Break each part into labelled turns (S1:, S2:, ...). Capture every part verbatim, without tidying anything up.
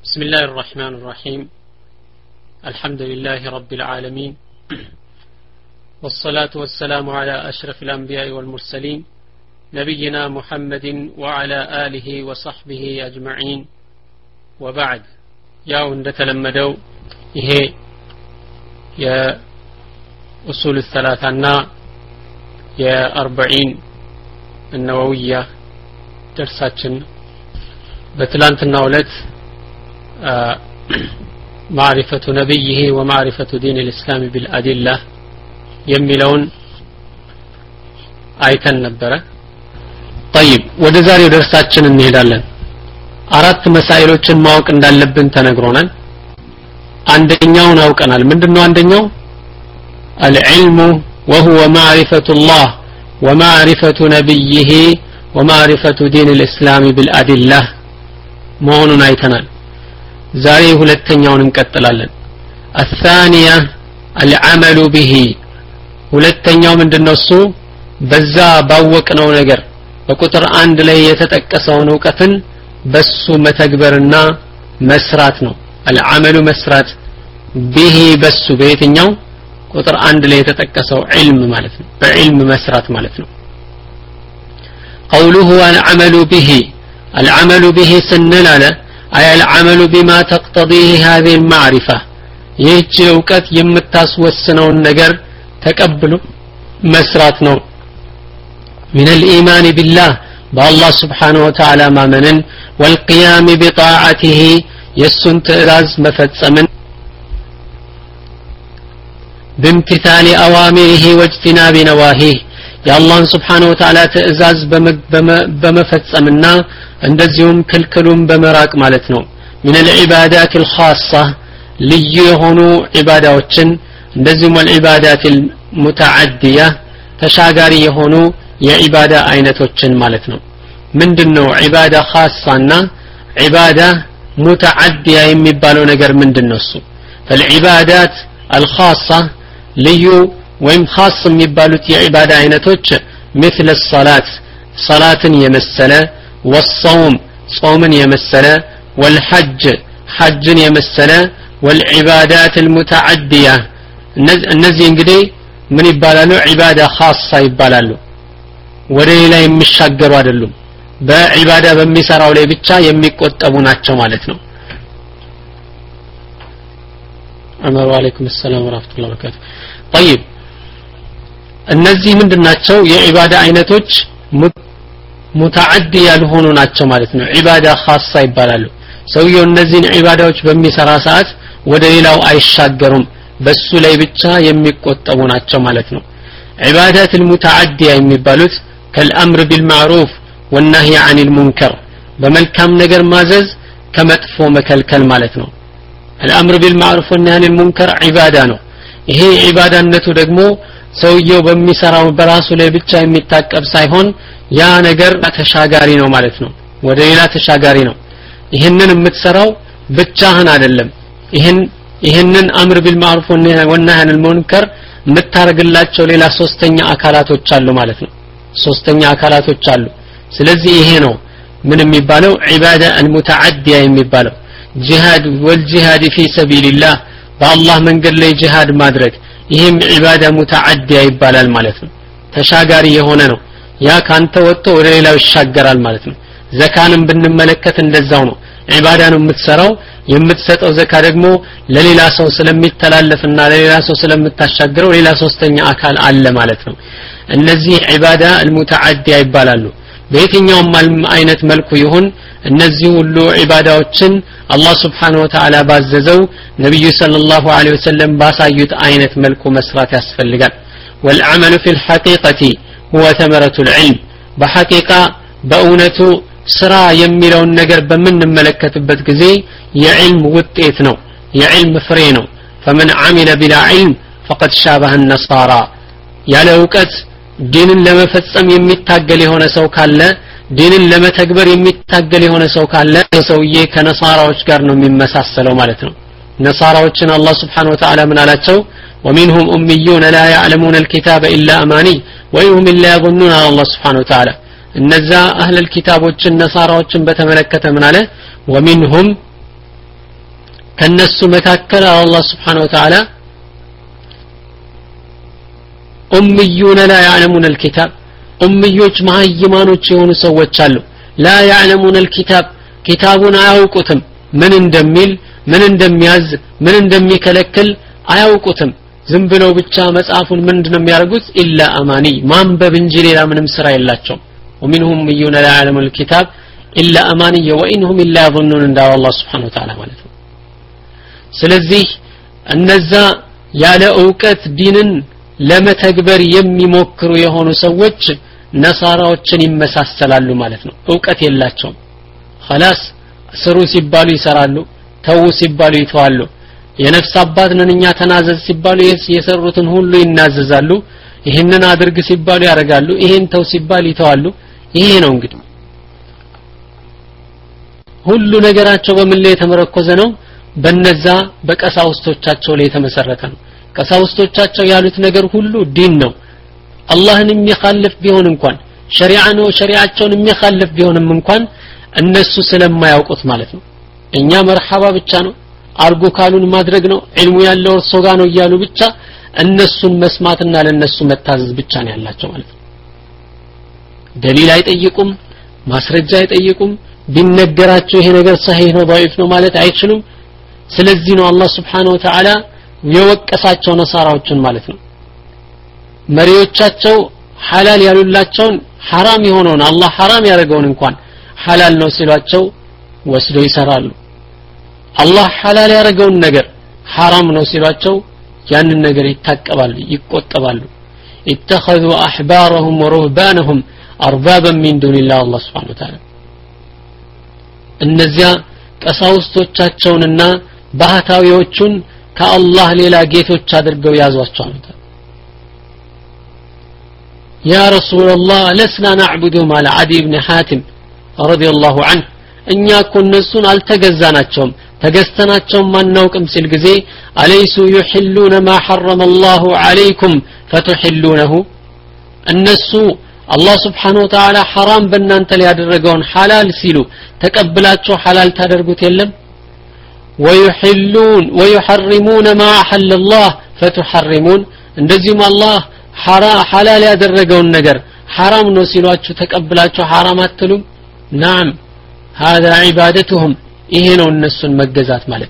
S1: بسم الله الرحمن الرحيم الحمد لله رب العالمين والصلاة والسلام على أشرف الأنبياء والمرسلين نبينا محمد وعلى آله وصحبه أجمعين وبعد يا ندتلمدو إيه يا أصول الثلاثة يا أربعين النووية درساتنا بتلانتنا ولد آه معرفة نبيه ومعرفة دين الإسلام بالأدلة يميلون آيتن نبرة. طيب ودزاري درساتنا نهدالن أردت مسائلوችን ማወቅ እንዳለብን ተነግሮናል። አንደኛውን አውቀናል። ምንድነው አንደኛው? العلم وهو معرفة الله ومعرفة نبيه ومعرفة دين الإسلام بالأدلة መሆኑን አይተናል። ዛሬ ሁለተኛውን እንቀጥላለን። الثانية العمل به ሁለተኛው ምንድነው? እሱ በዛ ባወቅነው ነገር በቁጥር አንድ ላይ የተጠቀሰውን ዕውቀትን በሱ መተግበርና መስራት ነው። العمل መስራት به በሱ በየትኛው ቁጥር አንድ ላይ የተጠቀሰው علم ማለት ነው። በዕልም መስራት ማለት ነው። قوله العمل به العمل به سنن على أي العمل بما تقتضيه هذه المعرفة يهج أوقات يمتاسوسنون النجر تقبلوا مسراتنا من الإيمان بالله بالله سبحانه وتعالى ما منن والقيام بطاعته يسن تراز مفتسمن بامتثال أوامره واجتناب نواهيه يا الله سبحانه وتعالى تأزاز بمفتسمنا እንደዚሁም ክልክሉን በመራቅ ማለት ነው። من العبادات الخاصة ልዩ የሆኑ ዒባዳዎችን እንደዚሁም العبادات المتعدية ተሻጋሪ የሆኑ የዒባዳ አይነቶችን ማለት ነው። ምንድነው ዒባዳ خاصና ዒባዳ متعدية የሚባለው ነገር ምንድነው? እሱ فالعبادات الخاصة ልዩ ወይም خاص የሚባሉት የዒባዳ አይነቶች مثل الصلاة صلاትን የመሰለ والصوم صومن يمسله والحج حجن يمسله والعبادات المتعدية النزي انقدي من يبالالو عبادة خاصة يبالالو وليلا يمشاقروا عدلو بعبادة بمسارة ولي بيتشا يميقوتبو ناتشو مالتنا. عمر وعليكم السلام ورحمة الله وبركاته. طيب النزي من دناتشو يعبادة عينتوش متعدي ያልሆኑ ናቸው ማለት ነው። ዒባዳ ኻሳ ይባላሉ። ሰውየው እነዚህን ዒባዳዎች በሚሰራ ሰዓት ወደ ሌላው አይሻገሩም፣ በሱ ላይ ብቻ የሚቆጠቡ ናቸው ማለት ነው። ዒባዳት المتعدية የሚባሉት ከልአምር ቢልማዕሩፍ ወነህይ ዐኒል ሙንከር በመልካም ነገር ማዘዝ ከመጥፎ መከልከል ማለት ነው። الامر بالمعروف والنهي عن المنكر ዒባዳ ነው። ይሄ ዒባዳነቱ ደግሞ ሰውየው በሚሰራው በራሱ ላይ ብቻ የሚታቀብ ሳይሆን ያ ነገር ተሻጋሪ ነው ማለት ነው። ወደ ሌላ ተሻጋሪ ነው። ይሄንን የምትሰራው ብቻህን አይደለም። ይሄን ይሄንን አምር ቢልማዕሩፍ ወነህይ ዐኒል ሙንከር የምታረግላቸው ሌላ ሶስተኛ አካላቶች አሉ ማለት ነው። ሶስተኛ አካላቶች አሉ። ስለዚህ ይሄ ነው ምን የሚባለው ዒባዳ المتعدية የሚባለው ጂሃድ ወልጂሃድ ፊ ሰቢልላህ በአላህ መንገድ ላይ ጂሃድ ማድረግ ይሄም ዒባዳ ሙተዓዲያ ይባላል ማለት ነው። ተሻጋሪ የሆነ ነው። ያ ካንተ ወጥቶ ወደ ሌላው ይሻገራል ማለት ነው። ዘካንም ብንመለከት እንደዛው ነው። ዒባዳ ነው የምትሰራው፣ የምትሰጠው ዘካ ደግሞ ለሌላ ሰው ስለሚተላለፍና ለሌላ ሰው ስለምታሻገረው ሌላ ሶስተኛ አካል አለ ማለት ነው። እነዚህ ዒባዳ المتعدية ይባላሉ። በየትኛውም አይነት መልኩ ይሁን እነዚህ ሁሉ ዒባዳዎችን አላህ Subhanahu Wa Ta'ala ባዘዘው ነብዩ ሰለላሁ ዐለይሂ ወሰለም ባሳዩት አይነት መልኩ መስራት ያስፈልጋል። والعمل في الحقيقة هو ثمرة العلم بحقيقة በእውነቱ ስራ የሚለውን ነገር በምንመለከትበት ጊዜ የዕልም ውጤት ነው፣ የዕልም ፍሬ ነው። فمن عمل بلا علم فقد شابه النصارى ያለ ዕውቀት ዲንን ለመፈጸም የሚታገል የሆነ ሰው ካለ ዲንን ለመተግበር የሚታገል የሆነ ሰው ካለ ሰውዬ ከነሳራዎች ጋር ነው የሚመሳሰለው ማለት ነው። ነሳራዎችን አላህ Subhanahu Wa Ta'ala ምን አላቸው? ومنهم أميون لا يعلمون الكتاب إلا أماني وهم إلا يظنون على الله سبحانه وتعالى እነዛ አህለል ኪታቦችን ነሳራዎችን በተመለከተ ምን አለ ወሚንሁም ከነሱ መካከል አላህ Subhanahu Wa Ta'ala ኡምዩነ ላ ያዕለሙነ الكتاب ኡምዮች ማህይማኖች የሆኑ ሰዎች አሉ ላ ያዕለሙነ الكتاب ኪታቡን አያውቁትም ምን እንደሚል ምን እንደሚያዝ ምን እንደሚከለክል አያውቁትም ዝም ብለው ብቻ መጽሐፉን ምንድነው የሚያደርጉት ኢላ አማኒ ማንበብ እንጂ ሌላ ምንም ስራ የላቸውም ومنهم من لا يعلم الكتاب إلا أماني وإنهم إلا يظنون عند الله سبحانه وتعالى ማለት ነው ስለዚህ እነዛ ያለ ዕውቀት ዲንን ለመተግበር የሚሞክሩ የሆኑ ሰዎች ነሳራዎችን ይመሳሰላሉ ማለት ነው ዕውቀት የላቸውም خلاص ስሩ ሲባሉ ይሰራሉ ተው ሲባሉ ይተዋሉ የነፍስ አባት ነንኛ ተናዘዝ ሲባሉ የሰሩትን ሁሉ ይናዘዛሉ ይሄንን አድርግ ሲባሉ ያደርጋሉ ይሄን ተው ሲባል ይተዋሉ ይሄ ነው እንግዲህ ሁሉ ነገራቸው በምን ላይ የተመረኮዘ ነው በነዛ በቀሳውስቶቻቸው ላይ የተመሰረተ ነው ቀሳውስቶቻቸው ያሉት ነገር ሁሉ ዲን ነው አላህን የሚخالፍ ቢሆን እንኳን ሸሪዓ ነው ሸሪዓቸውን የሚخالፍ ቢሆንም እንኳን እነሱ ስለማያውቁት ማለት ነው እኛ መርሐባ ብቻ ነው አርጉ ካሉን ማድረግ ነው ዒልሙ ያለው እርሶ ጋር ነው ይያሉ ብቻ እነሱን መስማትና ለነሱ መታዘዝ ብቻ ነው ያላቸው ማለት ነው ደሊል አይጠይቁም ማስረጃ አይጠይቁም ቢነገራቸው ይሄ ነገር صحيح ነው ضعيف ነው ማለት አይችሉም ስለዚህ ነው አላህ Subhanahu Wa Ta'ala የወቀሳቸው ነሳራዎችን ማለት ነው መሪዎቻቸው ሐላል ያሉላቸውን ሐራም የሆነውን አላህ ሐራም ያደረገውን እንኳን ሐላል ነው ሲሏቸው ወስዶ ይሰራሉ አላህ ሐላል ያደረገውን ነገር ሐራም ነው ሲሏቸው ያንን ነገር ይታቀባሉ ይቆጠባሉ اتخذوا احبارهم ورهبانهم اربابا من دون الله الله سبحانه وتعالى እነዚያ ቀሳውስቶቻቸውንና ባህታዊዎቹን ከአላህ ሌላ ጌቶች አድርገው ያዟቸው ነው يا رسول الله لسنا نعبد ما عدي بن حاتم رضي الله عنه እኛ ኮነሱን አልተገዛናቸውም ተገዝተናቸውም ማናውቅም ሲል ጊዜ አለይሱ يحلون ما حرم الله عليكم فتحلونه እነሱ አላህ Subhanahu Wa Ta'ala حرام በእናንተ ላይ ያደረገውን ሐላል ሲሉ ተቀብላችሁ ሐላል ታደርጉት የለም ويحلون ويحرمون ما أحل الله فتحرمون እንደዚህም አላህ ሐላል ያደረገውን ነገር حرام ነው ሲሏችሁ ተቀብላችሁ حرام አትሉም نعم هذا عبادتهم ይሄ ነው እነሱን መገዛት ማለት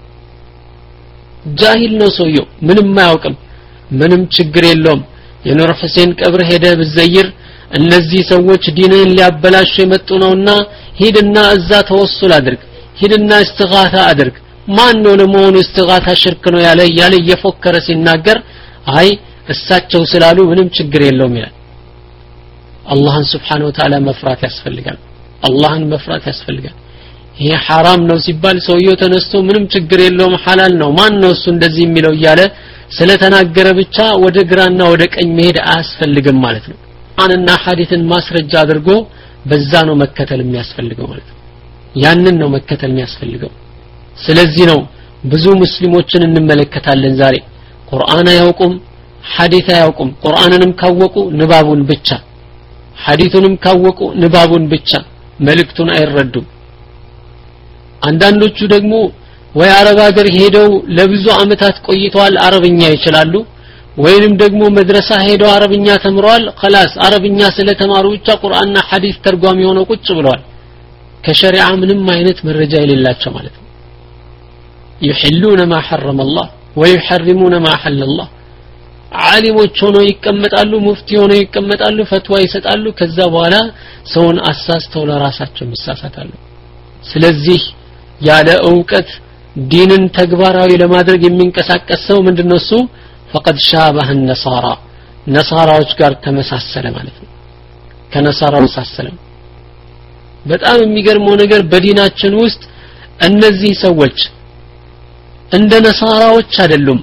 S1: ጃሂል ነው ሰውየው ምንም ማያውቅም ምንም ችግር የለውም የኑር ሁሴን ቀብር ሄደ በዘይር እነዚህ ሰዎች ዲንን ሊያበላሹ የመጡ ነውና ሂድና እዛ ተወሱል አድርግ ሂድና እስትጋታ አድርግ ማን ነው ለመሆኑ እስትጋታ ሽርክ ነው ያለ ያለ እየፎከረ ሲናገር አይ እሳቸው ስላሉ ምንም ችግር የለውም ይላል አላህን Subhanahu Wa Ta'ala መፍራት ያስፈልጋል አላህን መፍራት ያስፈልጋል ይሄ حرام ነው ሲባል ሰውየው ተነስቶ ምንም ችግር የለውም ሐላል ነው ማን ነው እሱ እንደዚህ የሚለው ያለ ስለተናገረ ብቻ ወደ ግራና ወደ ቀኝ መሄድ አያስፈልግም ማለት ነው አንና ሐዲስን ማስረጃ አድርጎ በዛ ነው መከተል የሚያስፈልገው ማለት ነው ያንን ነው መከተል የሚያስፈልገው ስለዚህ ነው ብዙ ሙስሊሞችን እንመለከታለን ዛሬ ቁርአን አያውቁም ሐዲስ አያውቁም ቁርአንንም ካወቁ ንባቡን ብቻ ሐዲሱንም ካወቁ ንባቡን ብቻ መልእክቱን አይረዱም አንዳንዶቹ ደግሞ ወይ አረብ ሀገር ሄደው ለብዙ አመታት ቆይተዋል አረብኛ ይችላሉ ወይንም ደግሞ መድረሳ ሄደው አረብኛ ተምረዋል خلاص አረብኛ ስለተማሩ ብቻ ቁርአንና ሐዲስ ተርጓሚ ሆነው ቁጭ ብለዋል ከሸሪዓ ምንም አይነት መረጃ የሌላቸው ማለት ነው يحلون ما حرم الله ويحرمون ما حل الله ዓሊሞች ሆነው ይቀመጣሉ ሙፍቲ ሆነው ይቀመጣሉ ፈትዋ ይሰጣሉ ከዛ በኋላ ሰውን አሳስተው ለራሳቸው ይሳሳታሉ ስለዚህ ያለ ዕውቀት ዲንን ተግባራዊ ለማድረግ የሚንቀሳቀስ ሰው ምንድነው እሱ فقد شابه النصارى ነሳራዎች ጋር ተመሳሰለ ማለት ነው ከነሳራው ተመሳሰለ በጣም የሚገርመው ነገር በዲናችን ውስጥ እነዚህ ሰዎች እንደ ነሳራዎች አይደሉም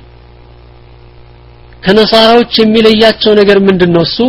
S1: ከነሳራዎች የሚለያቸው ነገር ምንድነው እሱ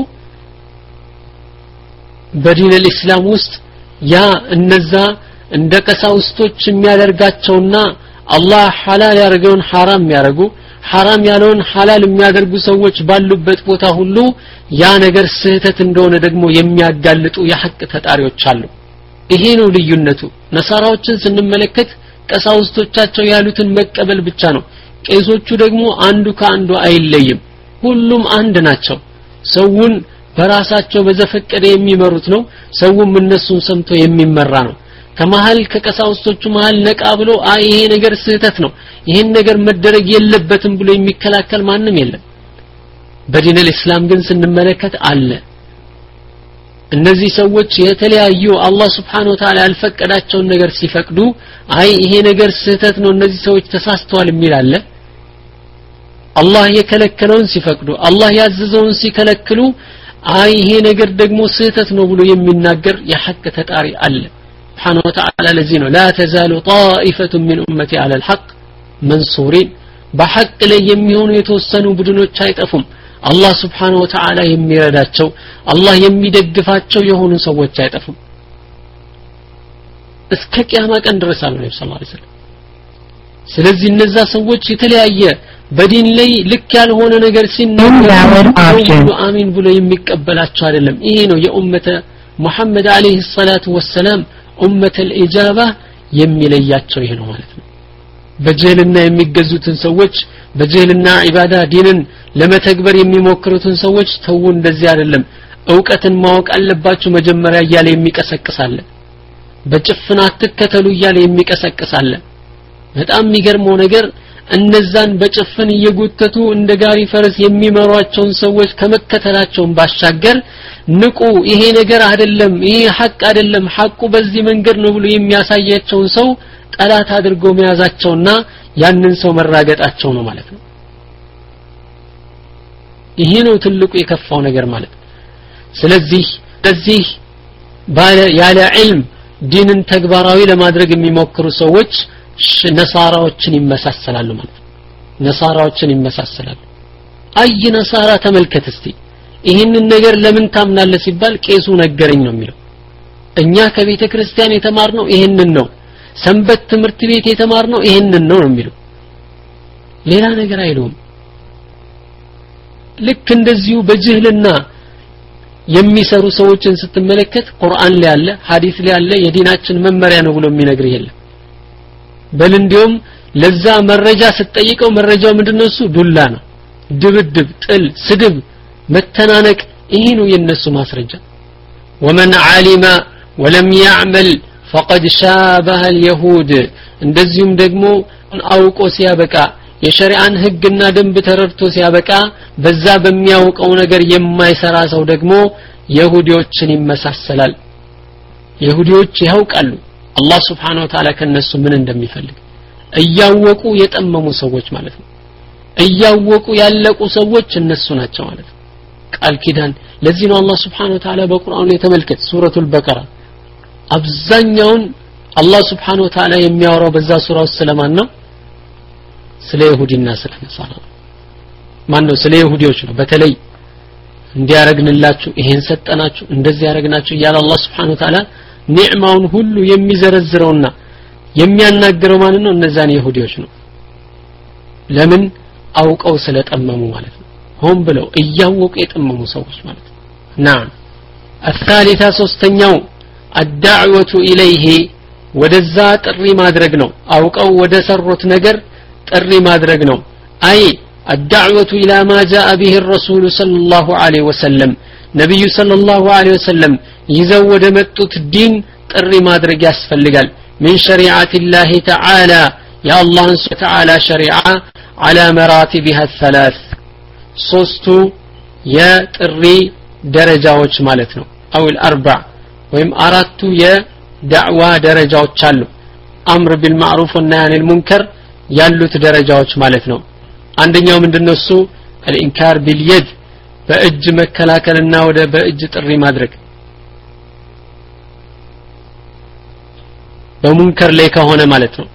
S1: በዲን الاسلام ውስጥ ያ እነዛ እንደ ቀሳውስቶች የሚያደርጋቸውና አላህ ሐላል ያደረገውን ሐራም ያደርጉ ሐራም ያለውን ሐላል የሚያደርጉ ሰዎች ባሉበት ቦታ ሁሉ ያ ነገር ስህተት እንደሆነ ደግሞ የሚያጋልጡ የሐቅ ተጣሪዎች አሉ ይሄ ነው ልዩነቱ ነሳራዎችን ስንመለከት ቀሳውስቶቻቸው ያሉትን መቀበል ብቻ ነው ቄሶቹ ደግሞ አንዱ ከአንዱ አይለይም ሁሉም አንድ ናቸው ሰውን በራሳቸው በዘፈቀደ የሚመሩት ነው ሰውም እነሱን ሰምቶ የሚመራ ነው ከመሃል ከቀሳውስቶቹ መሃል ነቃ ብሎ አይ ይሄ ነገር ስህተት ነው ይሄን ነገር መደረግ የለበትም ብሎ የሚከላከል ማንም የለም በዲን الاسلام ግን ስንመለከት አለ እነዚህ ሰዎች የተለያዩ አላህ Subhanahu Wa Ta'ala ያልፈቀዳቸውን ነገር ሲፈቅዱ አይ ይሄ ነገር ስህተት ነው እነዚህ ሰዎች ተሳስተዋል የሚል አለ አላህ የከለከለውን ሲፈቅዱ አላህ ያዘዘውን ሲከለክሉ አይ ይሄ ነገር ደግሞ ስህተት ነው ብሎ የሚናገር የሐቅ ተጣሪ አለ Subhanahu Wa Ta'ala ለዚህ ነው لا تزال طائفة من أمتي على الحق منصورين በሐቅ ላይ የሚሆኑ የተወሰኑ ቡድኖች አይጠፉም አላህ Subhanahu Wa Ta'ala የሚረዳቸው አላህ የሚደግፋቸው የሆኑ ሰዎች አይጠፉም እስከ ቂያማ ቀን ድረስ አሉ ነብዩ ሰለላሁ ዐለይሂ ወሰለም ስለዚህ እነዛ ሰዎች የተለያየ በዲን ላይ ልክ ያልሆነ ነገር ሲናገሩ አሚን ብሎ የሚቀበላቸው አይደለም ይሄ ነው የኡመተ ሙሐመድ አለይሂ ሰላቱ ወሰለም ኡመተ الإجابة የሚለያቸው ይሄ ነው ማለት ነው በጀልና የሚገዙትን ሰዎች በጀልና ኢባዳ ዲንን ለመተግበር የሚሞክሩትን ሰዎች ተው እንደዚህ አይደለም ዕውቀትን ማወቅ አለባችሁ መጀመሪያ እያለ የሚቀሰቅሳለ በጭፍና አትከተሉ እያለ የሚቀሰቅሳለ በጣም የሚገርመው ነገር እነዛን በጭፍን እየጎተቱ እንደ ጋሪ ፈረስ የሚመሯቸውን ሰዎች ከመከተላቸው ባሻገር ንቁ ይሄ ነገር አይደለም ይሄ ሐቅ አይደለም ሐቁ በዚህ መንገድ ነው ብሎ የሚያሳያቸውን ሰው ጠላት አድርጎ መያዛቸውና ያንን ሰው መራገጣቸው ነው ማለት ነው ይሄ ነው ትልቁ የከፋው ነገር ማለት ስለዚህ ስለዚህ ባለ ያለ ዒልም ዲንን ተግባራዊ ለማድረግ የሚሞክሩ ሰዎች ነሳራዎችን ይመሳሰላሉ ማለት ነው ነሳራዎችን ይመሳሰላሉ አይ ነሳራ ተመልከት እስቲ ይሄንን ነገር ለምን ታምናለህ ሲባል ቄሱ ነገረኝ ነው የሚለው እኛ ከቤተ ክርስቲያን የተማርነው ይሄንን ነው ሰንበት ትምህርት ቤት የተማርነው ይሄንን ነው ነው የሚለው ሌላ ነገር አይሉም ልክ እንደዚሁ በጅህልና የሚሰሩ ሰዎችን ስትመለከት ቁርአን ላይ ያለ ሐዲስ ላይ ያለ የዲናችን መመሪያ ነው ብሎ የሚነግር ይሄን በል እንዲያውም ለዛ መረጃ ስትጠይቀው መረጃው ምንድነው እሱ ዱላ ነው ድብድብ ጥል ስድብ መተናነቅ ይሄ ነው የነሱ ማስረጃ ومن علم ولم يعمل فقد شابه اليهود እንደዚሁም ደግሞ አውቆ ሲያበቃ የሸሪዓን ህግና ደንብ ተረድቶ ሲያበቃ በዛ በሚያውቀው ነገር የማይሰራ ሰው ደግሞ ይሁዲዎችን ይመሳሰላል ይሁዲዎች ያውቃሉ አላህ Subhanahu Wa Ta'ala ከነሱ ምን እንደሚፈልግ እያወቁ የጠመሙ ሰዎች ማለት ነው እያወቁ ያለቁ ሰዎች እነሱ ናቸው ማለት ነው ቃል ኪዳን ለዚህ ነው አላህ Subhanahu Wa Ta'ala በቁርአኑ የተመልከተ ሱረቱል በቀራ አብዛኛውን አላህ Subhanahu Wa Ta'ala የሚያወራው በዛ ሱራ ውስጥ ስለማን ነው ስለ ይሁዲና ስለ ነሳራ ማን ነው ስለ ይሁዲዎች ነው በተለይ እንዲያረግንላችሁ ይሄን ሰጠናችሁ እንደዚህ ያረግናችሁ ይላል አላህ Subhanahu Wa Ta'ala ኒዕማውን ሁሉ የሚዘረዝረውና የሚያናገረው ማን ነው እነዛን ይሁዲዎች ነው ለምን አውቀው ስለጠመሙ ማለት ነው ሆን ብለው እያወቁ የጠመሙ ሰዎች ማለት ነው نعم الثالثه ሶስተኛው الدعوه اليه ወደዛ ጥሪ ማድረግ ነው አውቀው ወደ ሰሩት ነገር ጥሪ ማድረግ ነው አይ الدعوه الى ما جاء به الرسول صلى الله عليه وسلم ነብዩ صلى الله عليه وسلم ይዘው ወደ መጡት ዲን ጥሪ ማድረግ ያስፈልጋል من شريعه الله تعالى يا الله تعالى شريعه على مراتبها الثلاث ሶስቱ የጥሪ ደረጃዎች ማለት ነው او الاربع ወይም አራቱ የዳዕዋ ደረጃዎች አሉ አምር بالمعروف والنهي عن المنكر ያሉት ደረጃዎች ማለት ነው አንደኛው ምንድነው እሱ الانكار باليد በእጅ መከላከልና ወደ በእጅ ጥሪ ማድረግ በሙንከር ላይ ከሆነ ማለት ነው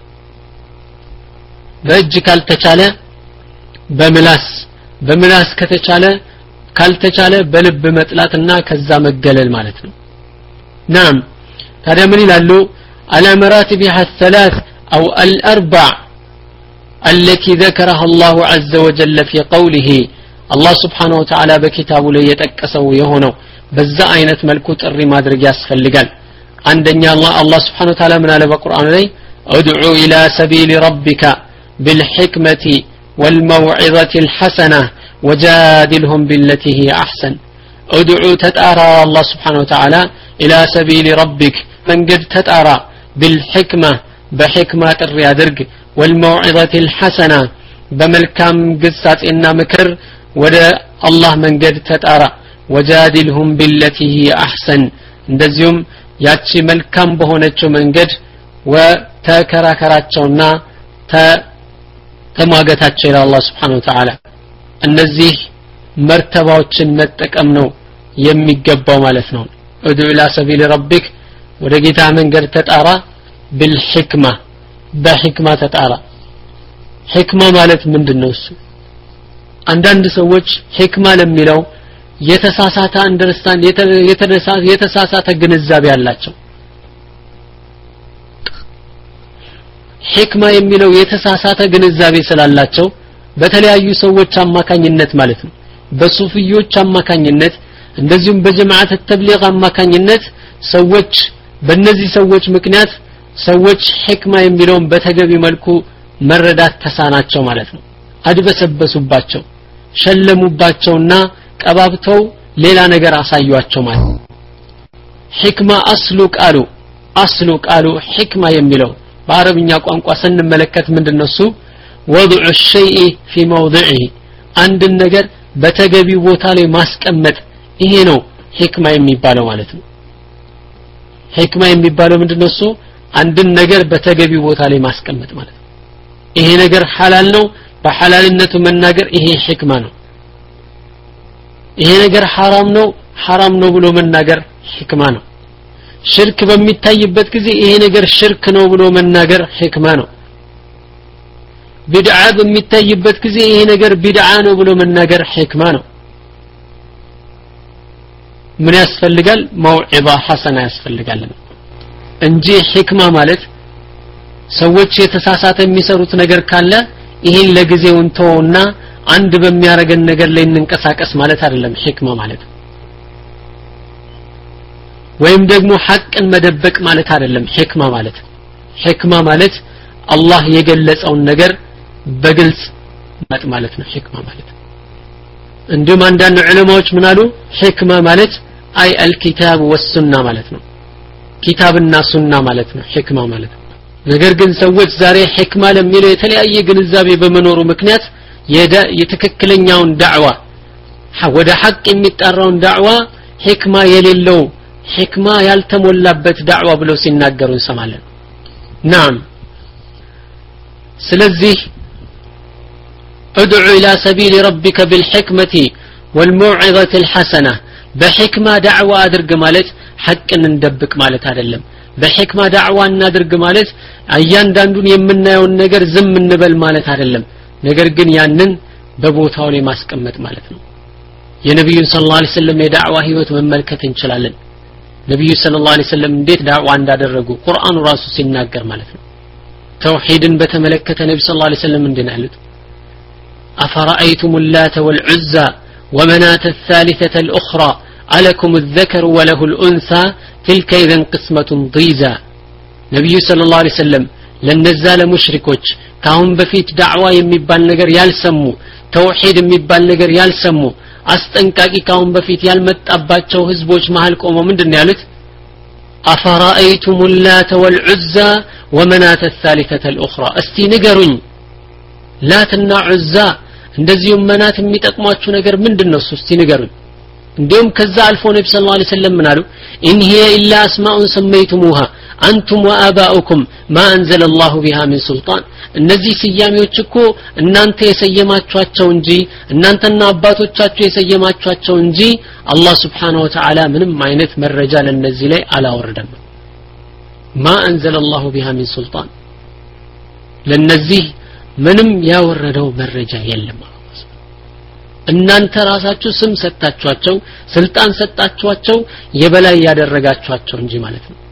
S1: በእጅ ካልተቻለ በምላስ በምላስ ከተቻለ ካልተቻለ በልብ መጥላትና ከዛ መገለል ማለት ነው نعم ታዲያ ምን ይላሉ على مراتبها الثلاث او الاربع التي ذكرها الله عز وجل في قوله الله سبحانه وتعالى በኪታቡ ላይ የጠቀሰው የሆነው በዛ አይነት መልኩ ጥሪ ማድረግ ያስፈልጋል አንደኛ አላህ አላህ Subhanahu Wa Ta'ala ምን አለ በቁርአኑ ላይ ادعو إلى سبيل ربك بالحكمة والموعظة الحسنة وجادلهم بالتي هي أحسن ادعو تتأرى الله سبحانه وتعالى إلى سبيل ربك من قد تتأرى بالحكمة بحكمة الرياضرق والموعظة الحسنة بملكام قصات إنا مكر ودا الله من قد تتأرى وجادلهم بالتي هي أحسن እንደዚሁም ያቺ መልካም በሆነችው መንገድ ወተከራከራቸውና ተማገታቸው ኢላ አላህ Subhanahu Wa Ta'ala እነዚህ መርተባዎችን መጠቀም ነው የሚገባው ማለት ነው ادعو الى سبيل ربك ወደ ጌታ መንገድ ተጣራ بالحكمة በህክማ ተጣራ ህክማ ማለት ምንድነው እሱ አንዳንድ ሰዎች ህክማ ለሚለው የተሳሳተ አንደርስታንድ የተሳሳተ ግንዛቤ ያላቸው ህክማ የሚለው የተሳሳተ ግንዛቤ ስላላቸው በተለያዩ ሰዎች አማካኝነት ማለት ነው በሱፊዮች አማካኝነት እንደዚሁም በጀማዓት ተብሊግ አማካኝነት ሰዎች በእነዚህ ሰዎች ምክንያት ሰዎች ህክማ የሚለውን በተገቢ መልኩ መረዳት ተሳናቸው ማለት ነው አድበሰበሱባቸው ሸለሙባቸውና ቀባብተው ሌላ ነገር አሳዩአቸው ማለት ነው ህክማ አስሉ ቃሉ አስሉ ቃሉ ህክማ የሚለው በአረብኛ ቋንቋ ስንመለከት ምንድነው እሱ ወضع الشيء في موضعه አንድ ነገር በተገቢ ቦታ ላይ ማስቀመጥ ይሄ ነው ህክማ የሚባለው ማለት ነው ህክማ የሚባለው ምንድነው እሱ አንድ ነገር በተገቢ ቦታ ላይ ማስቀመጥ ማለት ነው ይሄ ነገር ሐላል ነው በሐላልነቱ መናገር ይሄ ህክማ ነው ይሄ ነገር حرام ነው حرام ነው ብሎ መናገር ህክማ ነው ሽርክ በሚታይበት ጊዜ ይሄ ነገር ሽርክ ነው ብሎ መናገር ህክማ ነው ቢድዓ በሚታይበት ጊዜ ይሄ ነገር ቢድዓ ነው ብሎ መናገር ህክማ ነው ምን ያስፈልጋል መውዒዛ ሐሰና ያስፈልጋል እንጂ ህክማ ማለት ሰዎች የተሳሳተ የሚሰሩት ነገር ካለ ይሄን ለጊዜው እንተውና አንድ በሚያረገን ነገር ላይ እንንቀሳቀስ ማለት አይደለም ህክማ ማለት ወይም ደግሞ ሐቅን መደበቅ ማለት አይደለም ህክማ ማለት ህክማ ማለት አላህ የገለጸውን ነገር በግልጽ ማጥ ማለት ነው ህክማ ማለት እንዲሁም አንዳንድ ዑለማዎች ምን አሉ ህክማ ማለት አይ አልኪታብ ወሱና ማለት ነው ኪታብና ሱና ማለት ነው ህክማ ማለት ነገር ግን ሰዎች ዛሬ ህክማ ለሚለው የተለያየ ግንዛቤ በመኖሩ ምክንያት የትክክለኛውን ዳዕዋ ወደ ሐቅ የሚጣራውን ዳዕዋ ህክማ የሌለው ህክማ ያልተሞላበት ዳዕዋ ብለው ሲናገሩ እንሰማለን ናም ስለዚህ ادعو الى سبيل ربك بالحكمة والموعظة الحسنة بحكمة دعوة ادرج ማለት ሐቅን እንደብቅ ማለት አይደለም በህክማ ዳዕዋ እናድርግ ማለት አያንዳንዱን የምናየውን ነገር ዝም እንበል ማለት አይደለም ነገር ግን ያንን በቦታው ላይ ማስቀመጥ ማለት ነው የነብዩን ሰለላሁ ዐለይሂ ወሰለም የዳዕዋ ህይወት መመልከት እንችላለን ነብዩ ሰለላሁ ዐለይሂ ወሰለም እንዴት ዳዕዋ እንዳደረጉ ቁርአኑ ራሱ ሲናገር ማለት ነው ተውሂድን በተመለከተ ነብዩ ሰለላሁ ዐለይሂ ወሰለም እንደናሉት አፈራአይቱም ላተ ወልዑዛ ወመናተ الثالثة الأخرى ألكم الذكر وله الأنثى تلك إذن قسمة ضيزى نبي صلى الله عليه وسلم لنزال مشركوች ካሁን በፊት ዳዕዋ የሚባል ነገር ያልሰሙ ተውሂድ የሚባል ነገር ያልሰሙ አስጠንቃቂ ካሁን በፊት ያልመጣባቸው ህዝቦች መሃል ቆመው ምንድነው ያሉት አፈራአይቱም ላተ ወልዑዛ ወመናተ الثالثة الأخرى እስቲ ንገሩኝ ላትና ዑዛ እንደዚሁም መናት የሚጠቅሟችሁ ነገር ምንድነው እስቲ ንገሩኝ እንደውም ከዛ አልፎ ነብዩ ሰለላሁ ዐለይሂ ወሰለም ምን አሉ ኢን ሂየ ኢላ አስማኡን ሰመይቱሙሃ አንቱም ወአባኡኩም ማ አንዘለ አላሁ ቢሃ ሚን ሱልጣን እነዚህ ስያሜዎች እኮ እናንተ የሰየማችኋቸው እንጂ እናንተና አባቶቻችሁ የሰየማችኋቸው እንጂ አላህ Subhanahu Wa Ta'ala ምንም አይነት መረጃ ለነዚህ ላይ አላወረደም ማ አንዘለ አላሁ ቢሃ ሚን ሱልጣን ለነዚህ ምንም ያወረደው መረጃ የለም እናንተ ራሳችሁ ስም ሰጣችኋቸው ስልጣን ሰጣችኋቸው የበላይ ያደረጋችኋቸው እንጂ ማለት ነው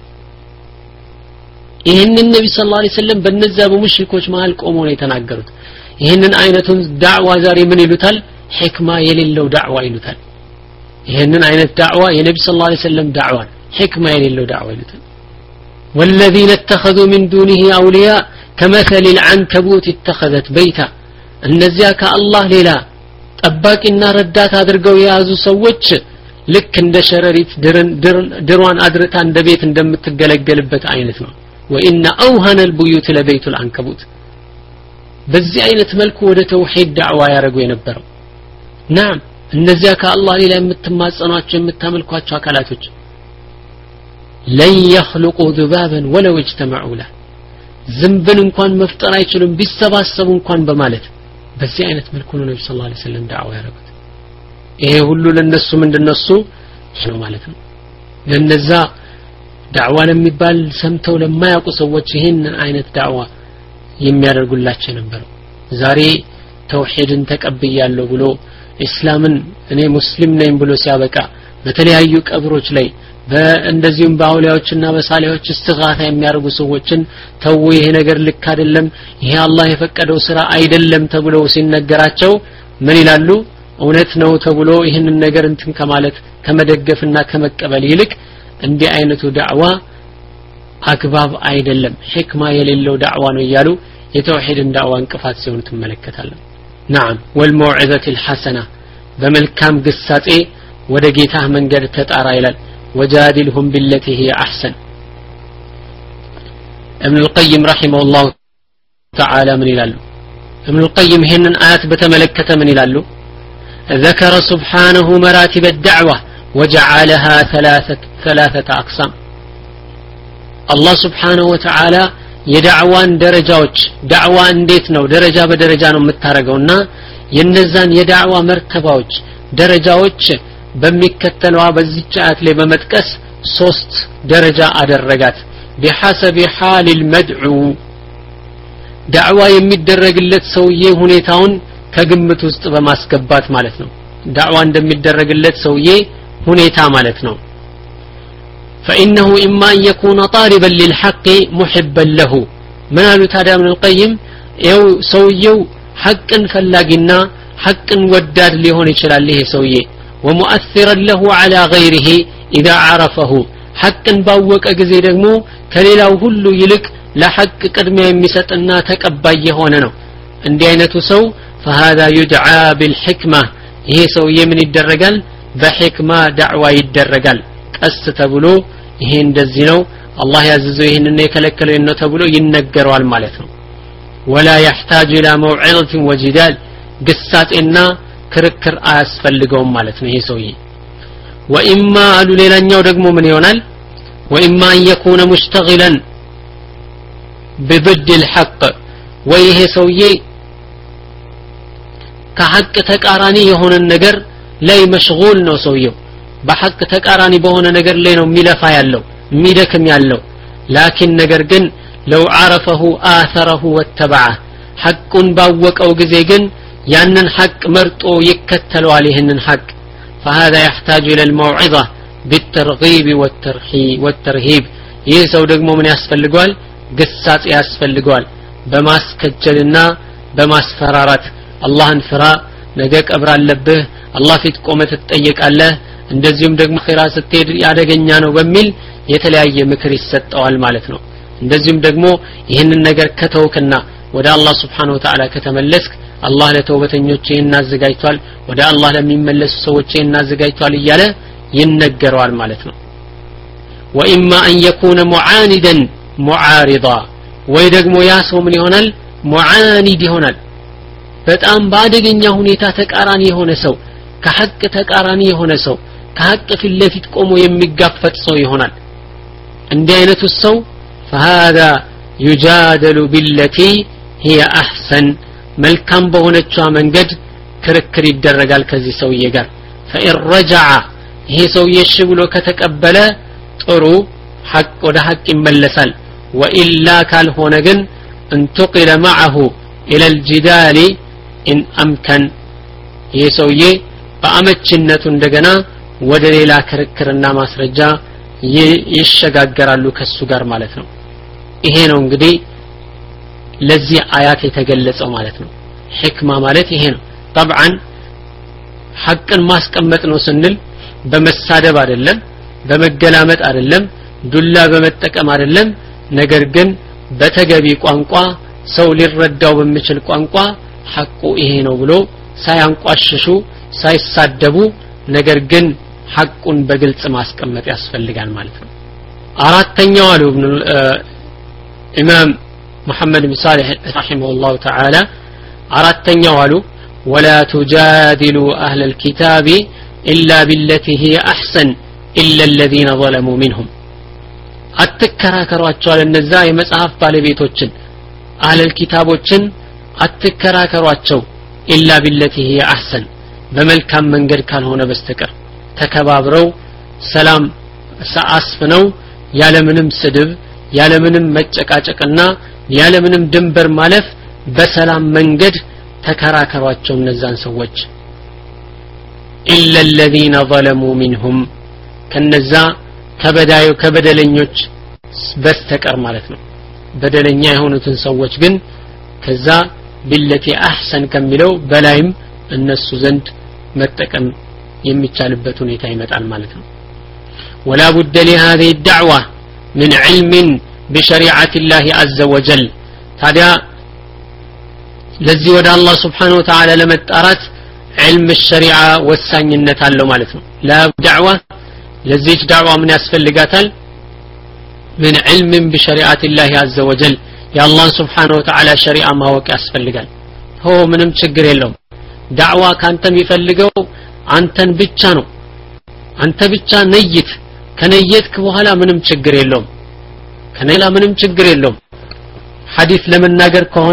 S1: ይሄንን ነብዩ ሰለላሁ ዐለይሂ ወሰለም በነዛ በሙሽሪኮች መሃል ቆመው ነው የተናገሩት ይሄንን አይነቱን ዳዕዋ ዛሬ ምን ይሉታል ህክማ የሌለው ዳዕዋ ይሉታል ይሄንን አይነት ዳዕዋ የነብዩ ሰለላሁ ዐለይሂ ወሰለም ዳዕዋ ህክማ የሌለው ዳዕዋ ይሉታል والذين اتخذوا من دونه أولياء كمثل العنكبوت اتخذت بيتا እነዚያ ከአላህ ሌላ ጠባቂና ረዳት አድርገው የያዙ ሰዎች ልክ እንደ ሸረሪት ድሯን አድርታ እንደ ቤት እንደምትገለገልበት አይነት ነው وإن أوهن البيوت لبيت العنكبوت በዚህ አይነት መልኩ ወደ ተውሂድ ዳዕዋ ያረጉ የነበረው نعم እነዚያ ከአላህ ሌላ የምትማጸኗቸው የምታመልኳቸው አካላቶች لن يخلقوا ذبابا ولو اجتمعوا له ዝንብን እንኳን መፍጠር አይችሉም ቢሰባሰቡ እንኳን በማለት በዚህ አይነት መልኩ ነው ነብዩ ሰለላሁ ዐለይሂ ወሰለም ዳዕዋ ያረጉት ይሄ ሁሉ ለነሱ ምንድነሱ ነው ማለት ነው ለነዛ ዳዕዋ ለሚባል ሰምተው ለማያውቁ ሰዎች ይሄን አይነት ዳዕዋ የሚያደርጉላቸው ነበር ዛሬ ተውሂድን ተቀብያለሁ ብሎ እስላምን እኔ ሙስሊም ነኝ ብሎ ሲያበቃ በተለያዩ ቀብሮች ላይ በእንደዚሁም ባውሊያዎችና በሳሊሆች እስትጋታ የሚያርጉ ሰዎችን ተው ይሄ ነገር ልክ አይደለም ይሄ አላህ የፈቀደው ስራ አይደለም ተብለው ሲነገራቸው ምን ይላሉ እውነት ነው ተብሎ ይሄንን ነገር እንትን ከማለት ከመደገፍና ከመቀበል ይልቅ እንዲህ አይነቱ ዳዕዋ አግባብ አይደለም ህክማ የሌለው ዳዕዋ ነው ይያሉ የተውሂድን ዳዕዋ እንቅፋት ሲሆን ተመለከታለን نعم والموعظه الحسنه በመልካም ግሳጼ ወደ ጌታ መንገድ ተጣራ ይላል وجادلهم بالتي هي احسن ابن القيم رحمه الله تعالى من يلالو ابن القيم هنا آيات بتملكته من يلالو ذكر سبحانه مراتب الدعوة وجعلها ثلاثة ثلاثة أقسام الله سبحانه وتعالى يدعوان درجات دعوة انديت ነው ደረጃ በደረጃ ነው የምታረገውና የነዛን የዳዕዋ መርተባዎች ደረጃዎች በሚከተለው በዚህች አያት ላይ በመጥቀስ ሶስት ደረጃ አደረጋት بحسب حال المدعو ዳዕዋ የሚደረግለት ሰውዬ ሁኔታውን ከግምት ውስጥ በማስገባት ማለት ነው ዳዕዋ እንደሚደረግለት ሰውዬ ሁኔታ ማለት ነው فإنه إما أن يكون طالبا للحق محبا له من قالوا تادى ابن القيم يو سويو حقا فلاقنا حقا وداد لهون يشلال له سويه ومؤثرا له على غيره إذا عرفه حقا باوك أجزي دمو كليلاو هلو يلك لا حق قدمي يمسطنا تقبايه ሆነ ነው እንዲህ አይነቱ ሰው فهذا يدعى بالحكمه ይሄ ሰውዬ ምን ይደረጋል በህክማ ዳዕዋ ይደረጋል ቀስ ተብሎ ይሄ እንደዚህ ነው አላህ ያዘዘው ይሄንን የከለከለው ነው ተብሎ ይነገራል ማለት ነው ولا يحتاج الى موعظه وجدال ግሳጤና ክርክር አያስፈልገውም ማለት ነው ይሄ ሰውዬ وإما አሉ ሌላኛው ደግሞ ምን ይሆናል وإما أن يكون مشتغلا بضد الحق ويه سويه كحق ተቃራኒ የሆነ ነገር ላይ مشغول ነው ሰውየው በሐቅ ተቃራኒ በሆነ ነገር ላይ ነው የሚለፋ ያለው የሚደክም ያለው لكن ነገር ግን لو عرفه آثره واتبعه حقን ባወቀው ጊዜ ግን ያንን ሐቅ መርጦ ይከተለዋል ይሄንን ሐቅ فهذا يحتاج الى الموعظه بالترغيب والترهيب والترهيب ይህ ሰው ደግሞ ምን ያስፈልገዋል ግሳጽ ያስፈልገዋል በማስከጀልና በማስፈራራት አላህን ፍራ ነገ ቀብር አለብህ አላህ ፊት ቆመህ ትጠየቃለህ እንደዚሁም ደግሞ ኺራ ስትሄድ ያደገኛ ነው በሚል የተለያየ ምክር ይሰጣዋል ማለት ነው እንደዚሁም ደግሞ ይህንን ነገር ከተውክና ወደ አላህ Subhanahu Wa Ta'ala ከተመለስክ አላህ ለተውበተኞች ይናዘጋጅቷል ወደ አላህ ለሚመለሱ ሰዎች ይናዘጋጅቷል እያለ ይነገራል ማለት ነው وإما أن يكون معاندا معارضا ወይ ደግሞ ያ ሰው ምን ይሆናል ሙዓኒድ ይሆናል በጣም ባደገኛ ሁኔታ ተቃራኒ የሆነ ሰው ከሐቅ ተቃራኒ የሆነ ሰው ከሐቅ ፊት ለፊት ቆሞ የሚጋፈጥ ሰው ይሆናል እንዲህ አይነቱ ሰው فهذا يجادل بالتي هي أحسن መልካም በሆነችው መንገድ ክርክር ይደረጋል ከዚህ ሰውዬ ጋር فإن رجع ይሄ ሰውዬ እሺ ብሎ ከተቀበለ ጥሩ ሐቅ ወደ ሐቅ ይመለሳል وإلا ካልሆነ ግን انتقل معه إلى الجدال إن أمكن ይሄ ሰውዬ በአመችነቱ እንደገና ወደ ሌላ ክርክርና ማስረጃ ይሸጋገራሉ ከሱ ጋር ማለት ነው ይሄ ነው እንግዲህ ለዚህ አያት የተገለጸው ማለት ነው ህክማ ማለት ይሄ ነው طبعا ሐቅን ማስቀመጥ ነው ስንል በመሳደብ አይደለም በመገላመጥ አይደለም ዱላ በመጠቀም አይደለም ነገር ግን በተገቢ ቋንቋ ሰው ሊረዳው በሚችል ቋንቋ ሐቁ ይሄ ነው ብሎ ሳያንቋሽሹ ሳይሳደቡ ነገር ግን ሐቁን በግልጽ ማስቀመጥ ያስፈልጋል ማለት ነው አራተኛው አሉ ኢማም محمد بن صالح رحمه الله تعالى አራተኛው አሉ ولا تجادلوا أهل الكتاب إلا بالتي هي أحسن إلا الذين ظلموا منهم አትከራከሯቸው ለነዛ የመጽሐፍ ባለቤቶችን አህለ الكتابዎችን አትከራከሯቸው إلا بالتي هي أحسن በመልካም መንገድ ካልሆነ በስተቀር ተከባብረው ሰላም አስፍነው ያለምንም ስድብ ያለምንም መጨቃጨቅና ያለምንም ድንበር ማለፍ በሰላም መንገድ ተከራከሯቸው እነዛን ሰዎች إلا الذين ظلموا منهم ከነዛ ከበዳዩ ከበደለኞች በስተቀር ማለት ነው በደለኛ የሆኑትን ሰዎች ግን ከዛ بالتي احسن ከሚለው በላይም እነሱ ዘንድ መጠቀም የሚቻልበት ሁኔታ ይመጣል ማለት ነው ولا بد لهذه الدعوة من علم بشريعة الله عز وجل ታዲያ ለዚህ ወደ አላህ Subhanahu Wa Ta'ala ለመጣራት علم الشريعة ወሳኝነት አለው ማለት ነው لا دعوة ለዚህ دعوة ምን ያስፈልጋታል من علم بشريعة الله عز وجل يا الله سبحانه وتعالى شريعة ማወቅ ያስፈልጋል ሆ ምንም ችግር የለውም ዳዕዋ ካንተም ይፈልገው አንተን ብቻ ነው አንተ ብቻ ነይት ከነየትክ በኋላ ምንም ችግር የለውም ከነላ ምንም ችግር የለውም ሐዲስ ለመናገር ከሆነ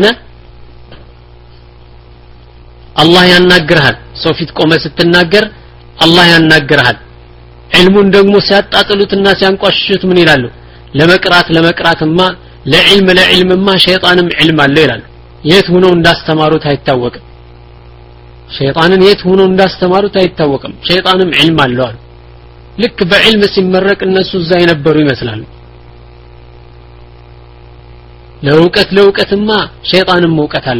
S1: አላህ ያናግርሃል ሰው ፊት ቆመ ስትናገር አላህ ያናግርሃል ዒልሙን ደግሞ ሲያጣጥሉትና ሲያንቋሽሹት ምን ይላሉ ለመቅራት ለመቅራትማ ለዒልም ለዒልምማ ሸይጣንም ዒልም አለው ይላሉ የት ሆኖ እንዳስተማሩት አይታወቅም ሸይጣንን የት ሆኖ እንዳስተማሩት አይታወቅም ሸይጣንም ዒልም አለው አሉ ልክ በዒልም ሲመረቅ እነሱ እዛ የነበሩ ይመስላሉ ለውቀት ለውቀትማ ሸይጣንም ዕውቀት አለ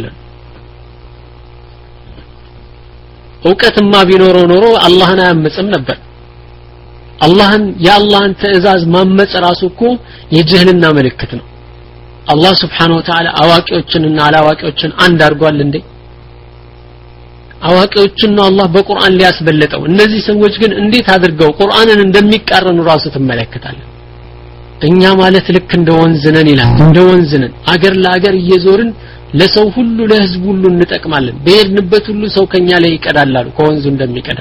S1: ዕውቀትማ ቢኖረው ኖሮ አላህን አያመጽም ነበር አላህን ያአላህን ትእዛዝ ማመጽ ራሱ እኮ የጅህልና ምልክት ነው አላህ Subhanahu Wa Ta'ala አዋቂዎችንና አላዋቂዎችን አንድ አድርጓል እንዴ አዋቂዎችን ነው አላህ በቁርአን ሊያስበለጠው እነዚህ ሰዎች ግን እንዴት አድርገው ቁርአንን እንደሚቃረኑ ራሱ ተመለከታለን እኛ ማለት ልክ እንደ ወንዝ ነን ይላል እንደ ወንዝ ነን አገር ለአገር እየዞርን ለሰው ሁሉ ለህዝብ ሁሉ እንጠቅማለን በየድንበት ሁሉ ሰው ከኛ ላይ ይቀዳላሉ ከወንዙ እንደሚቀዳው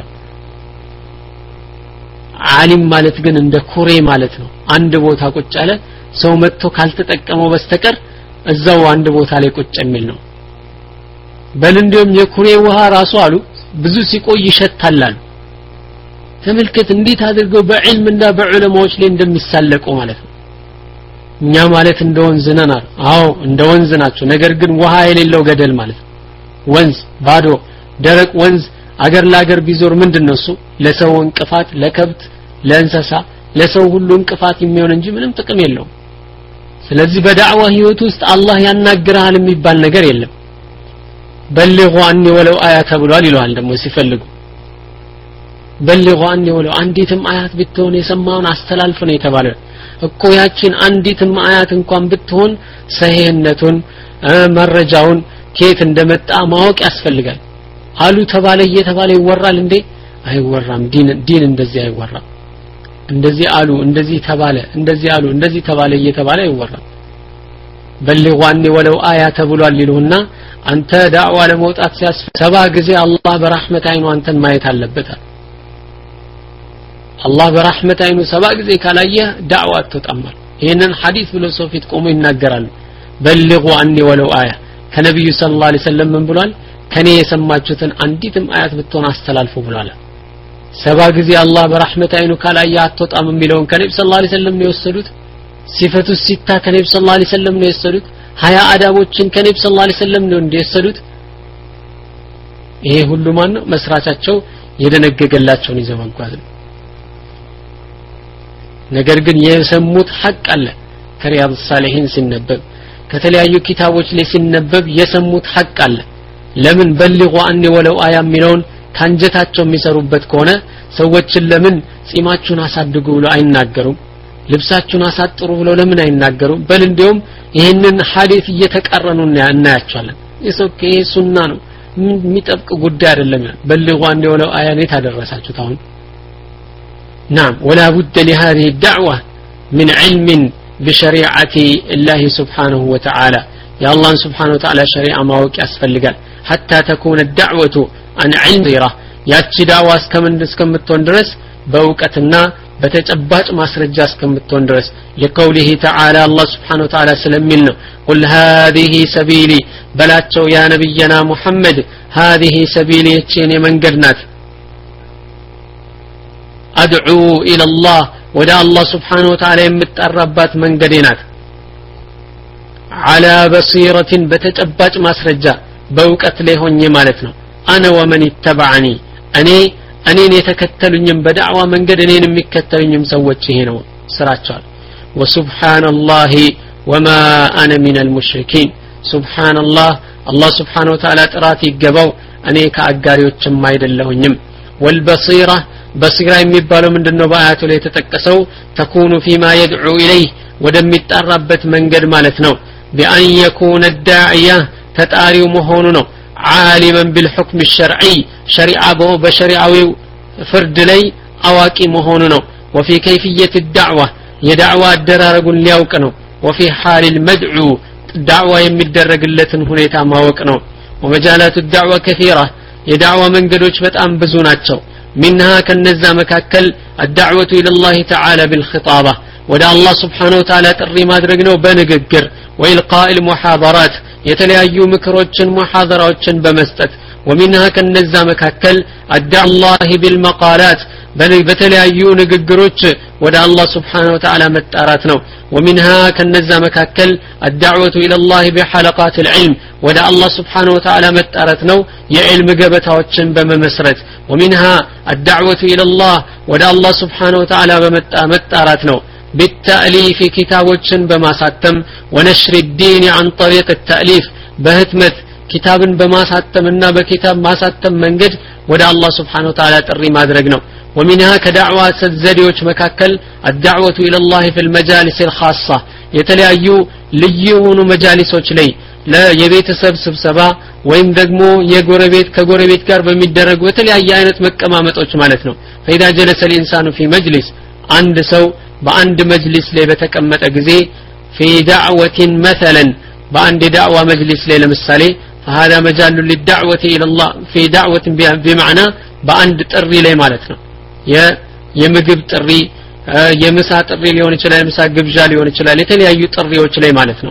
S1: ዓሊም ማለት ግን እንደ ኩሬ ማለት ነው አንድ ቦታ ቁጭ ያለ ሰው መጥቶ ካልተጠቀመው በስተቀር እዛው አንድ ቦታ ላይ ቁጭ የሚል ነው በልንዶም የኩሬ ውሃ ራሱ አሉ ብዙ ሲቆይ ይሸታላል ተመልከት እንዴት አድርገው በዕልምና በዑለማዎች ላይ እንደሚሳለቁ ማለት ነው እኛ ማለት እንደ ወንዝ ነን አዎ እንደ ወንዝ ናቸው ነገር ግን ውሃ የሌለው ገደል ማለት ነው ወንዝ ባዶ ደረቅ ወንዝ አገር ለአገር ቢዞር ምንድነው እሱ ለሰው እንቅፋት ለከብት ለእንስሳ ለሰው ሁሉ እንቅፋት የሚሆን እንጂ ምንም ጥቅም የለውም ስለዚህ በዳዕዋ ህይወት ውስጥ አላህ ያናግራል የሚባል ነገር የለም بلغوا عني ولو آية ብሏል ይላል ደግሞ ሲፈልጉ بلغوا عني ولو አንዲትም አያት ብትሆን የሰማውን አስተላልፍ ነው የተባለው እኮ ያችን አንዲትም አያት እንኳን ብትሆን ሰሂህነቱን መረጃውን ከየት እንደመጣ ማወቅ ያስፈልጋል አሉ ተባለ እየተባለ ይወራል እንዴ አይወራም ዲን ዲን እንደዚህ አይወራም እንደዚህ አሉ እንደዚህ ተባለ እንደዚህ አሉ እንደዚህ ተባለ እየተባለ ይወራል بلغوا عني ولو آية ተብሏል ይሉና አንተ ዳዕዋ ለመውጣት ሲያስ ሰባ ጊዜ አላህ በረህመት አይኑ አንተን ማየት አለበት አላህ በረህመት አይኑ ሰባ ጊዜ ካላየ ዳዕዋ አትወጣም ይሄንን ሐዲስ ብሎ ሰው ፊት ቆሞ ይናገራሉ بلغوا عني ولو آية ከነብዩ ሰለላሁ ዐለይሂ ወሰለም ምን ብሏል ከኔ የሰማችሁትን አንዲትም አያት ብትሆን አስተላልፉ ብሏል ሰባ ጊዜ አላህ በረህመት አይኑ ካላየ አትወጣም የሚለውን ከነብዩ ሰለላሁ ዐለይሂ ወሰለም ነው የወሰዱት ሲፈቱ ሲታ ከነብዩ ሰለላሁ ዐለይሂ ወሰለም ነው የወሰዱት ሀያ አዳቦችን ከነብዩ ሰለላሁ ዐለይሂ ወሰለም ነው እንደወሰዱት ይሄ ሁሉ ማን ነው መስራቻቸው የደነገገላቸውን ይዘው መጓዝ ነው ነገር ግን የሰሙት ሐቅ አለ ከሪያድ ሳሊሂን ሲነበብ ከተለያዩ ኪታቦች ላይ ሲነበብ የሰሙት ሐቅ አለ ለምን بلغوا عني ولو آية የሚለውን ካንጀታቸው የሚሰሩበት ከሆነ ሰዎችን ለምን ጺማችሁን አሳድጉ ብሎ አይናገሩም ልብሳችሁን አሳጥሩ ብለው ለምን አይናገሩም? በል እንዲያውም ይሄንን ሐዲስ እየተቀረኑ እናያቸዋለን። ይሶኬ ሱና ነው የሚጠብቅ ጉዳይ አይደለም። በልጓ እንደው አያኔ ታደረሳችሁት አሁን نعم ولا بد لهذه الدعوة من علم بشريعة الله سبحانه وتعالى يا الله سبحانه وتعالى شريعة ما وك أسفلقال حتى تكون الدعوة عن علم غيره ياتي دعوة اسكمن اسكمتون درس بوقتنا بتتباج ماسرجا اسكمتون درس لقوله تعالى الله سبحانه وتعالى سلمنا قل هذه سبيلي بلاتشو يا نبينا محمد هذه سبيلي يتشيني من قرنات أدعو إلى الله ودا الله سبحانه وتعالى يمتقربات من قدينات على بصيرة بتتباج ماسرجا بوقت ليهن يمالتنا أنا ومن اتبعني أني أني يتكتلن بدعوة من قد أني مكتلن مسوتشهين سراتشال وسبحان الله وما أنا من المشركين سبحان الله الله سبحانه وتعالى تراتي قبو أني كأقاري وتشمايد اللهن والبصيرة بصيرة يمبالو من دنو بآيات لي تتكسو تكون فيما يدعو إليه ودم التقربت من قد مالتنا بأن يكون الداعية تتاري مهوننا عالما بالحكم الشرعي شريعة بو بشريعة فرد لي أواكي مهوننا وفي كيفية الدعوة يدعوة الدرارق ليوكنا وفي حال المدعو دعوة يمدرق اللتن هنيتا ما وكنا ومجالات الدعوة كثيرة يدعوة من قدوش بتأم بزوناتشو منها كالنزا مكاكل الدعوة إلى الله تعالى بالخطابة ودع الله سبحانه وتعالى تري ما درقنو بنققر وإلقاء المحاضرات يتلأيو مكروتشن محاضراتشن بمستت ومنها كالنزا مكاكل الدعوة الله بالمقالات بتلأيو نققروتش ودع الله سبحانه وتعالى متاراتنو ومنها كالنزا مكاكل الدعوة إلى الله بحلقات العلم ودع الله سبحانه وتعالى متاراتنو يعلم قبتاوتشن بممسرت ومنها الدعوة إلى الله ودع الله سبحانه وتعالى متاراتنو بالتأليف كتابوتشن بما ساتم ونشر الدين عن طريق التأليف بهتمت كتاب بما ساتمنا بكتاب ما ساتم منجد ودع الله سبحانه وتعالى تري ما درقنو ومنها كدعوة سزديوش مكاكل الدعوة إلى الله في المجالس الخاصة يتلأيو ليون مجالسوش لي لا يبيت سب سبسبا وين دقمو يقربيت كقربيت كارب مدرق وتلأي آينة مكامامتوش مالتنو فإذا جلس الإنسان في مجلس عند سو بعند مجلس لي بتكمت أجزي في دعوة مثلا بعند دعوة مجلس لي لمسالي فهذا مجال للدعوة إلى الله في دعوة بمعنى بعند تري لي مالتنا يا يمجب تري يمسا تري ليون يشلال يمسا قبجا ليون يشلال يتلأي تري وشلي مالتنا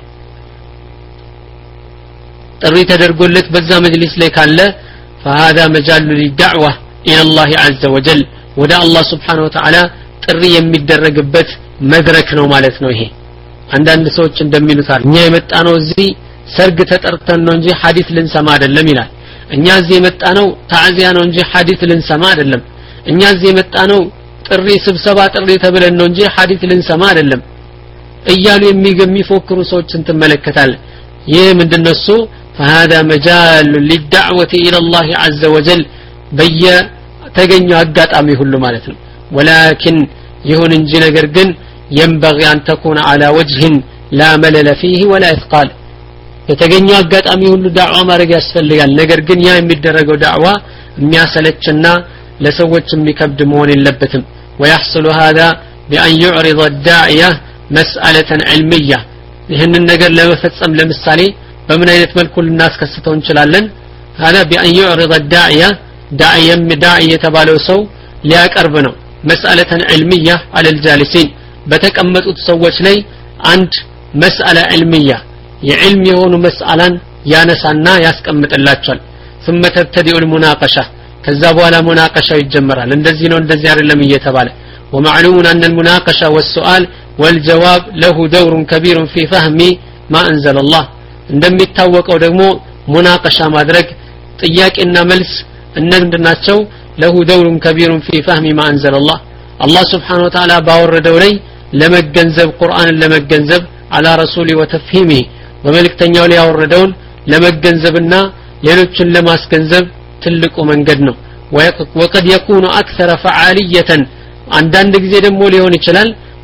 S1: تري تدرقلت بزا مجلس لي كان له فهذا مجال للدعوة إلى الله عز وجل ودع الله سبحانه وتعالى تري يمدرقبت مدرك ነው ማለት ነው። ይሄ አንዳንድ ሰዎች እንደሚሉታል እኛ የመጣነው እዚህ ሰርግ ተጠርተን ነው እንጂ ሐዲስ ልንሰማ አይደለም ይላል። እኛ እዚህ የመጣነው ታዕዚያ ነው እንጂ ሐዲስ ልንሰማ አይደለም። እኛ እዚህ የመጣነው ጥሪ ስብሰባ ጥሪ ተብለን ነው እንጂ ሐዲስ ልንሰማ አይደለም እያሉ የሚፎክሩ ሰዎችን ትመለከታለህ። ይህ ምንድነው እሱ فهذا مجال للدعوة إلى الله عز وجل በየ ተገኘው አጋጣሚ ሁሉ ማለት ነው። ولكن يهون انجي ነገር ግን ينبغي أن تكون على وجه لا ملل فيه ولا إثقال የተገኘው አጋጣሚ ሁሉ ዳዕዋ ማድረግ ያስፈልጋል። ነገር ግን ያ የሚደረገው ዳዕዋ የሚያሰለችና ለሰዎች የሚከብድ መሆን የለበትም። ويحصل هذا بأن يعرض الداعية مسألة علمية ይህንን ነገር ለመፈጸም ለምሳሌ በምን አይነት መልኩ ልናስከስተው እንችላለን? هذا بأن يعرض الداعية داعية داعية የተባለው ሰው ሊያቀርብ ነው مسألة علمية على الجالسين በተቀመጡት ሰዎች ላይ አንድ مسألة علمية የዕልም የሆኑ መስአላን ያነሳና ያስቀምጥላቸዋል። ثم تبتدئ المناقشة ከዛ በኋላ ሙናቀሻው ይጀምራል። እንደዚህ ነው እንደዚህ አይደለም እየተባለ ومعلوم أن المناقشة والسؤال والجواب له دور كبير في فهم ما أنزل الله እንደሚታወቀው ደግሞ ሙናቀሻ ማድረግ ጥያቄና መልስ እንደናቸው له دور كبير في فهم ما أنزل الله الله سبحانه وتعالى باوردው ላይ ለመገንዘብ ቁርአንን ለመገንዘብ على رسول وتفهيمه በመልእክተኛው ላይ ያወረደውን ለመገንዘብና ሌሎችን ለማስገንዘብ ትልቁ መንገድ ነው። وقد يكون أكثر فعالية አንዳንድ ጊዜ ደግሞ ሊሆን ይችላል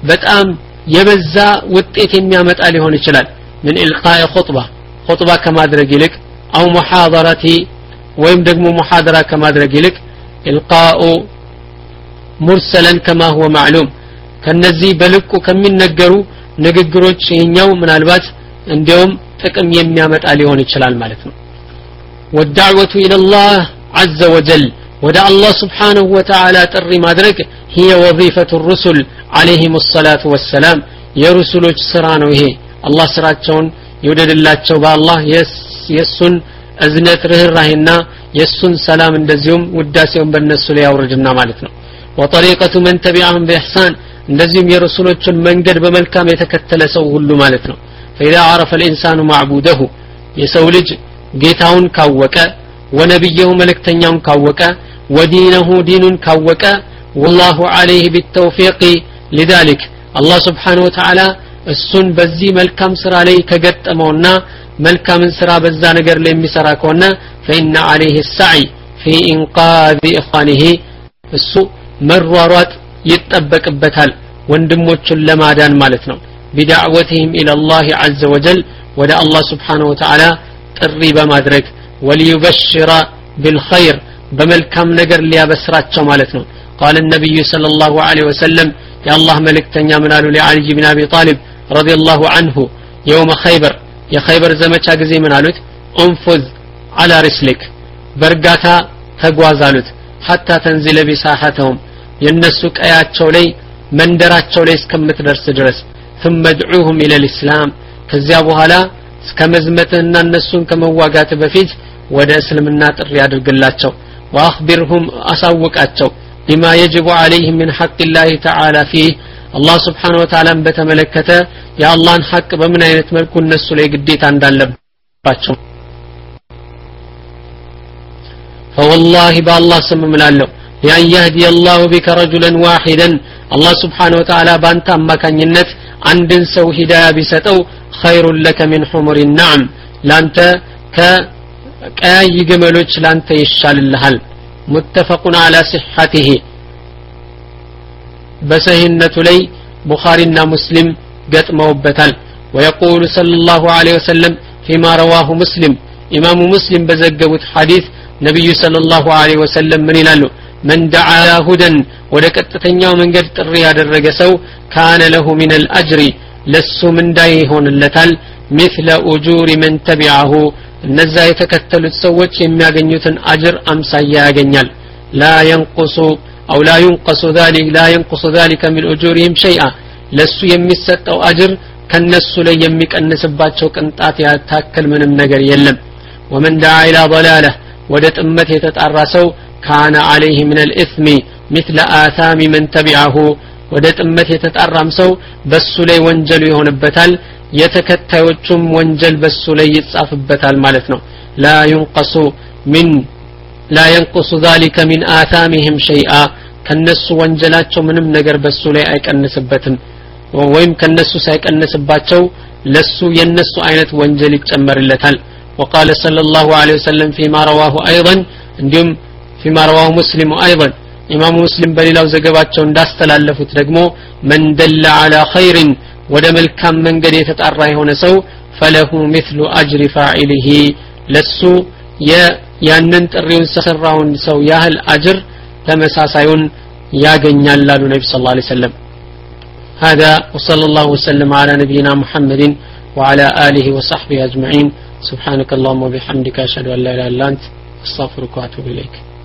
S1: በጣም የበዛ ውጤት የሚያመጣ ሊሆን ይችላል من إلقاء خطبة خطبة كما درج لك أو محاضرة ወይም ደግሞ محاضرة كما درج لك إلقاء مرسلا كما هو معلوم ከነዚህ በልቁ ከሚነገሩ ንግግሮች ይሄኛው ምናልባት እንዲያውም ጥቅም የሚያመጣ ሊሆን ይችላል ማለት ነው والدعوة إلى الله عز وجل ወደ አላህ Subhanahu Wa Ta'ala ጥሪ ማድረግ هي وظيفة الرسل عليهم الصلاة والسلام የሩሱሎች ስራ ነው ይሄ አላህ ስራቸውን ይወደድላቸው በአላህ የሱን እዝነት ርህራሄና የሱን ሰላም እንደዚሁም ውዳሴውን በእነሱ ላይ ያውርድና ማለት ነው وطريقة من تبعهم بإحسان እንደዚሁም የረሱሎችን መንገድ በመልካም የተከተለ ሰው ሁሉ ማለት ነው فإذا عرف الإنسان معبوده የሰው ልጅ ጌታውን ካወቀ ወነብየሁ መልእክተኛውን ካወቀ ودينه دينን ካወቀ والله عليه بالتوفيق لذلك الله سبحانه وتعالى እሱን በዚህ መልካም ስራ ላይ ከገጠመውና መልካምን ስራ በዛ ነገር ላይ የሚሰራ ከሆነ فإن عليه السعي في إنقاذ إخوانه እሱ መሯሯጥ ይጠበቅበታል ወንድሞቹን ለማዳን ማለት ነው بدعوتهم إلى الله عز وجل ወደ አላህ Subhanahu Wa Ta'ala ጥሪ በማድረግ وليبشر بالخير በመልካም ነገር ሊያበስራቸው ማለት ነው قال النبي صلى الله عليه وسلم يا الله ملكتኛ ምን አሉ لعلي بن أبي طالب رضي الله عنه يوم خيبر يا خيبر ዘመቻ ጊዜ ምን አሉት انفذ على رسلك በርጋታ ተጓዝ አሉት حتى تنزل بساحتهم የነሱ ቀያቸው ላይ መንደራቸው ላይ እስከምትደርስ ድረስ ثم ادعوهم الى الاسلام ከዚያ በኋላ እስከመዝመትና እነሱን ከመዋጋት በፊት ወደ እስልምና ጥሪ ያድርግላቸው واخبرهم اسوقاቸው بما يجب عليهم من حق الله تعالى فيه الله سبحانه وتعالى በተመለከተ የአላህን ሐቅ በምን አይነት መልኩ እነሱ ላይ ግዴታ እንዳለባቸው فوالله بالله ስም ምናለው ያን يهدي الله بك رجلا واحدا الله سبحانه وتعالى ባንተ አማካኝነት አንድን ሰው ሂዳያ ቢሰጠው خير لك من حمر النعم ላንተ ከቀይ ግመሎች ላንተ ይሻልልሃል متفق على صحته በሰሂነቱ ላይ ቡኻሪና ሙስሊም ገጥመውበታል ويقول صلى الله عليه وسلم فيما رواه مسلم امام مسلم በዘገቡት ሐዲስ ነብዩ صلى الله عليه وسلم ምን ይላሉ من دعا هدى ወደ ቀጥተኛው መንገድ ጥሪ ያደረገ ሰው كان له من الاجر ለሱ ምንዳ ይሆንለታል مثل اجور من تبعه እነዛ የተከተሉት ሰዎች የሚያገኙትን አጅር አምሳያ ያገኛል لا ينقص او لا ينقص ذلك لا ينقص ذلك من اجورهم شيئا ለሱ የሚሰጠው አጅር ከነሱ ላይ የሚቀንስባቸው ቅንጣት ያታከል ምንም ነገር የለም ومن دعا الى ضلاله ወደ ጥመት የተጣራ ሰው كان عليه من الاثم مثل آثام من تبعه ወደ ጥመት የተጣራም ሰው በሱ ላይ ወንጀል ይሆንበታል የተከታዮቹም ወንጀል በሱ ላይ ይጻፍበታል ማለት ነው لا ينقص من لا ينقص ذلك من آثامهم شيئا ከነሱ ወንጀላቸው ምንም ነገር በሱ ላይ አይቀንስበትም ወይም ከነሱ ሳይቀንስባቸው ለሱ የነሱ አይነት ወንጀል ይጨመርለታል وقال صلى الله عليه وسلم فيما رواه ايضا እንዲሁም فيما رواه مسلم ايضا امام مسلم በሌላው ዘገባቸው እንዳስተላለፉት ደግሞ من دل على خير ወደ መልካም መንገድ የተጣራ የሆነ ሰው فله مثل اجر فاعله ለሱ ያንን ጥሪውን ሰራውን ሰው ያህል አጅር ተመሳሳዩን ያገኛል አሉ ነብዩ ሰለላሁ ዐለይሂ ወሰለም هذا وصلى الله وسلم على نبينا محمد وعلى اله وصحبه اجمعين سبحانك اللهم وبحمدك اشهد ان لا اله الا انت استغفرك واتوب اليك